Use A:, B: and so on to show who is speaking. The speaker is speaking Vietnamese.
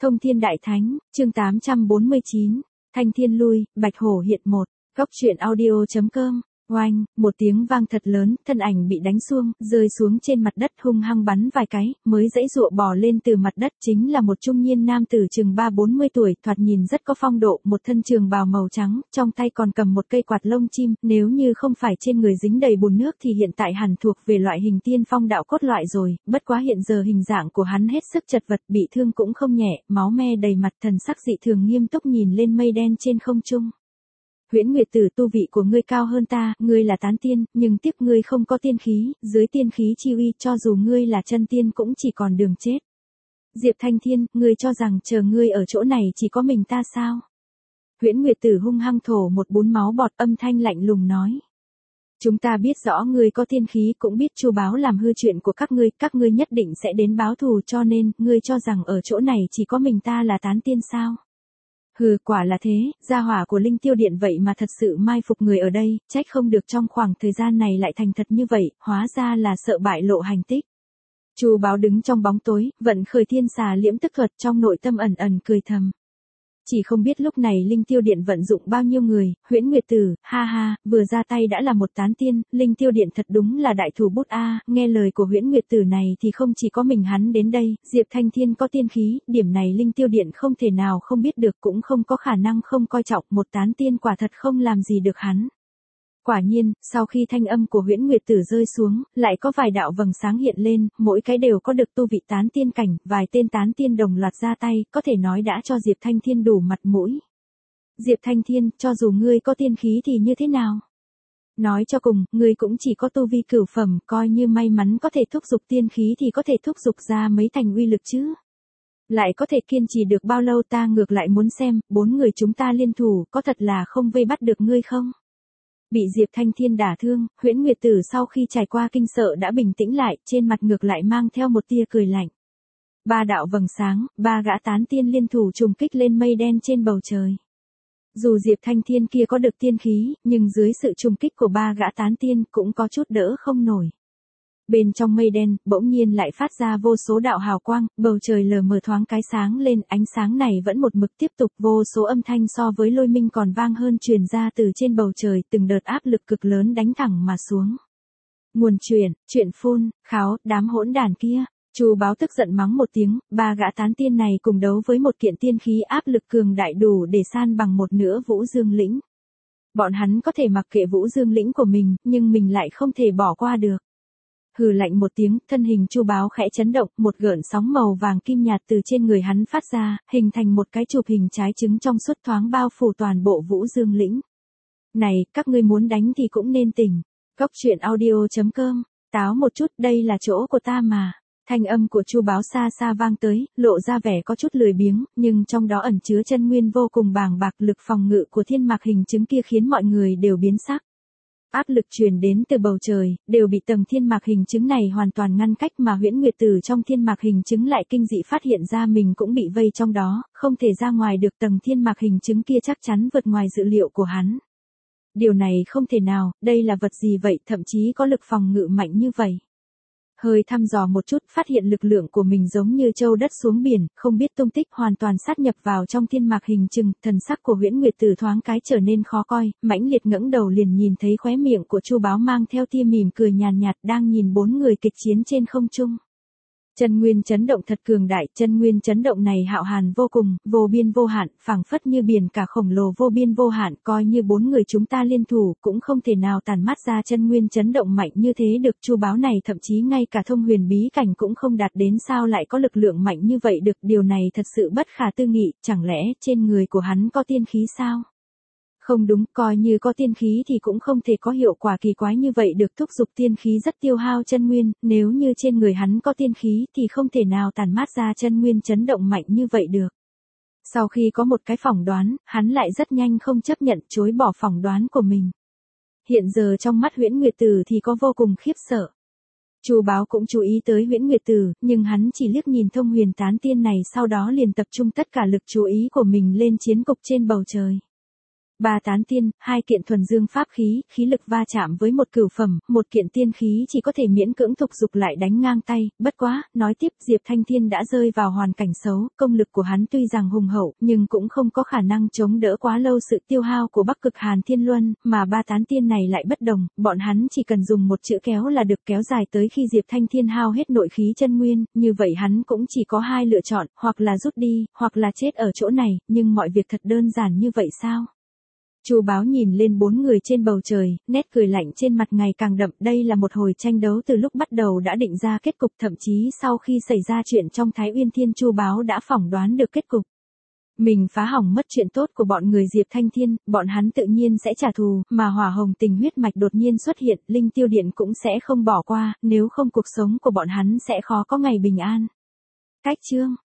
A: Thông Thiên Đại Thánh, chương 849, Thanh Thiên lui, Bạch Hổ hiện một. Góc truyện audio.com. Oanh, một tiếng vang thật lớn, thân ảnh bị đánh xuông, rơi xuống trên mặt đất hung hăng bắn vài cái, mới giãy giụa bò lên từ mặt đất, chính là một trung niên nam tử chừng 30-40 tuổi, thoạt nhìn rất có phong độ, một thân trường bào màu trắng, trong tay còn cầm một cây quạt lông chim, nếu như không phải trên người dính đầy bùn nước thì hiện tại hẳn thuộc về loại hình tiên phong đạo cốt loại rồi, bất quá hiện giờ hình dạng của hắn hết sức chật vật, bị thương cũng không nhẹ, máu me đầy mặt, thần sắc dị thường nghiêm túc nhìn lên mây đen trên không trung. Huyễn Nguyệt Tử, tu vị của ngươi cao hơn ta, ngươi là tán tiên, nhưng tiếc ngươi không có tiên khí, dưới tiên khí chi uy, cho dù ngươi là chân tiên cũng chỉ còn đường chết. Diệp Thanh Thiên, ngươi cho rằng chờ ngươi ở chỗ này chỉ có mình ta sao? Huyễn Nguyệt Tử hung hăng thổ một bún máu bọt, âm thanh lạnh lùng nói. Chúng ta biết rõ ngươi có tiên khí, cũng biết Chu Báo làm hư chuyện của các ngươi nhất định sẽ đến báo thù, cho nên, ngươi cho rằng ở chỗ này chỉ có mình ta là tán tiên sao? Hừ, quả là thế, gia hỏa của Linh Tiêu Điện vậy mà thật sự mai phục người ở đây, trách không được trong khoảng thời gian này lại thành thật như vậy, hóa ra là sợ bại lộ hành tích. Chu Báo đứng trong bóng tối, vận khởi thiên xà liễm tức thuật, trong nội tâm ẩn ẩn cười thầm. Chỉ không biết lúc này Linh Tiêu Điện vận dụng bao nhiêu người, Huyễn Nguyệt Tử, ha ha, vừa ra tay đã là một tán tiên, Linh Tiêu Điện thật đúng là đại thủ bút a. Nghe lời của Huyễn Nguyệt Tử này thì không chỉ có mình hắn đến đây, Diệp Thanh Thiên có tiên khí, điểm này Linh Tiêu Điện không thể nào không biết được, cũng không có khả năng không coi trọng, một tán tiên quả thật không làm gì được hắn. Quả nhiên, sau khi thanh âm của Huyễn Nguyệt Tử rơi xuống, lại có vài đạo vầng sáng hiện lên, mỗi cái đều có được tu vị tán tiên cảnh, vài tên tán tiên đồng loạt ra tay, có thể nói đã cho Diệp Thanh Thiên đủ mặt mũi. Diệp Thanh Thiên, cho dù ngươi có tiên khí thì như thế nào? Nói cho cùng, ngươi cũng chỉ có tu vi cửu phẩm, coi như may mắn có thể thúc giục tiên khí thì có thể thúc giục ra mấy thành uy lực chứ. Lại có thể kiên trì được bao lâu, ta ngược lại muốn xem, 4 người chúng ta liên thủ, có thật là không vây bắt được ngươi không? Bị Diệp Thanh Thiên đả thương, Huyễn Nguyệt Tử sau khi trải qua kinh sợ đã bình tĩnh lại, trên mặt ngược lại mang theo một tia cười lạnh. 3 đạo vầng sáng, 3 gã tán tiên liên thủ trùng kích lên mây đen trên bầu trời. Dù Diệp Thanh Thiên kia có được tiên khí, nhưng dưới sự trùng kích của 3 gã tán tiên cũng có chút đỡ không nổi. Bên trong mây đen, bỗng nhiên lại phát ra vô số đạo hào quang, bầu trời lờ mờ thoáng cái sáng lên, ánh sáng này vẫn một mực tiếp tục, vô số âm thanh so với lôi minh còn vang hơn truyền ra từ trên bầu trời, từng đợt áp lực cực lớn đánh thẳng mà xuống. Nguồn chuyện phun, kháo, đám hỗn đản kia. Chu Báo tức giận mắng một tiếng, 3 gã tán tiên này cùng đấu với một kiện tiên khí áp lực cường đại đủ để san bằng một nửa Vũ Dương lĩnh. Bọn hắn có thể mặc kệ Vũ Dương lĩnh của mình, nhưng mình lại không thể bỏ qua được. Hừ lạnh một tiếng, thân hình Chu Báo khẽ chấn động, một gợn sóng màu vàng kim nhạt từ trên người hắn phát ra, hình thành một cái chụp hình trái trứng trong suốt thoáng bao phủ toàn bộ Vũ Dương lĩnh. Này, các ngươi muốn đánh thì cũng nên tỉnh. Góc truyện audio.com. Táo một chút, đây là chỗ của ta mà. Thanh âm của Chu Báo xa xa vang tới, lộ ra vẻ có chút lười biếng, nhưng trong đó ẩn chứa chân nguyên vô cùng bàng bạc, lực phòng ngự của thiên mạc hình chứng kia khiến mọi người đều biến sắc. Áp lực truyền đến từ bầu trời, đều bị tầng thiên mạc hình chứng này hoàn toàn ngăn cách, mà Huyễn Nguyệt Tử trong thiên mạc hình chứng lại kinh dị phát hiện ra mình cũng bị vây trong đó, không thể ra ngoài được. Tầng thiên mạc hình chứng kia chắc chắn vượt ngoài dự liệu của hắn. Điều này không thể nào, đây là vật gì vậy, thậm chí có lực phòng ngự mạnh như vậy. Hơi thăm dò một chút, phát hiện lực lượng của mình giống như châu đất xuống biển, không biết tung tích, hoàn toàn sát nhập vào trong thiên mạc hình chứng. Thần sắc của Huyễn Nguyệt Tử thoáng cái trở nên khó coi, mãnh liệt ngẩng đầu liền nhìn thấy khóe miệng của Chu Báo mang theo tia mỉm cười nhàn nhạt, đang nhìn 4 người kịch chiến trên không trung. Chân nguyên chấn động thật cường đại, chân nguyên chấn động này hạo hàn vô cùng, vô biên vô hạn, phảng phất như biển cả khổng lồ vô biên vô hạn, coi như 4 người chúng ta liên thủ, cũng không thể nào tản mát ra chân nguyên chấn động mạnh như thế được. Chu Báo này thậm chí ngay cả thông huyền bí cảnh cũng không đạt đến, sao lại có lực lượng mạnh như vậy được, điều này thật sự bất khả tư nghị, chẳng lẽ trên người của hắn có tiên khí sao? Không đúng, coi như có tiên khí thì cũng không thể có hiệu quả kỳ quái như vậy được, thúc giục tiên khí rất tiêu hao chân nguyên, nếu như trên người hắn có tiên khí thì không thể nào tản mát ra chân nguyên chấn động mạnh như vậy được. Sau khi có một cái phỏng đoán, hắn lại rất nhanh không chấp nhận, chối bỏ phỏng đoán của mình. Hiện giờ trong mắt Huyễn Nguyệt Tử thì có vô cùng khiếp sợ. Chu Báo cũng chú ý tới Huyễn Nguyệt Tử, nhưng hắn chỉ liếc nhìn thông huyền tán tiên này, sau đó liền tập trung tất cả lực chú ý của mình lên chiến cục trên bầu trời. 3 tán tiên, 2 kiện thuần dương pháp khí, khí lực va chạm với một cửu phẩm, 1 kiện tiên khí chỉ có thể miễn cưỡng thúc giục lại đánh ngang tay, bất quá, nói tiếp Diệp Thanh Thiên đã rơi vào hoàn cảnh xấu, công lực của hắn tuy rằng hùng hậu, nhưng cũng không có khả năng chống đỡ quá lâu sự tiêu hao của Bắc Cực Hàn Thiên Luân, mà 3 tán tiên này lại bất đồng, bọn hắn chỉ cần dùng một chữ kéo là được kéo dài tới khi Diệp Thanh Thiên hao hết nội khí chân nguyên, như vậy hắn cũng chỉ có 2 lựa chọn, hoặc là rút đi, hoặc là chết ở chỗ này, nhưng mọi việc thật đơn giản như vậy sao? Chu Báo nhìn lên 4 người trên bầu trời, nét cười lạnh trên mặt ngày càng đậm, đây là một hồi tranh đấu từ lúc bắt đầu đã định ra kết cục, thậm chí sau khi xảy ra chuyện trong Thái Uyên Thiên Chu Báo đã phỏng đoán được kết cục. Mình phá hỏng mất chuyện tốt của bọn người Diệp Thanh Thiên, bọn hắn tự nhiên sẽ trả thù, mà hỏa hồng tình huyết mạch đột nhiên xuất hiện, linh tiêu điện cũng sẽ không bỏ qua, nếu không cuộc sống của bọn hắn sẽ khó có ngày bình an. Cách chương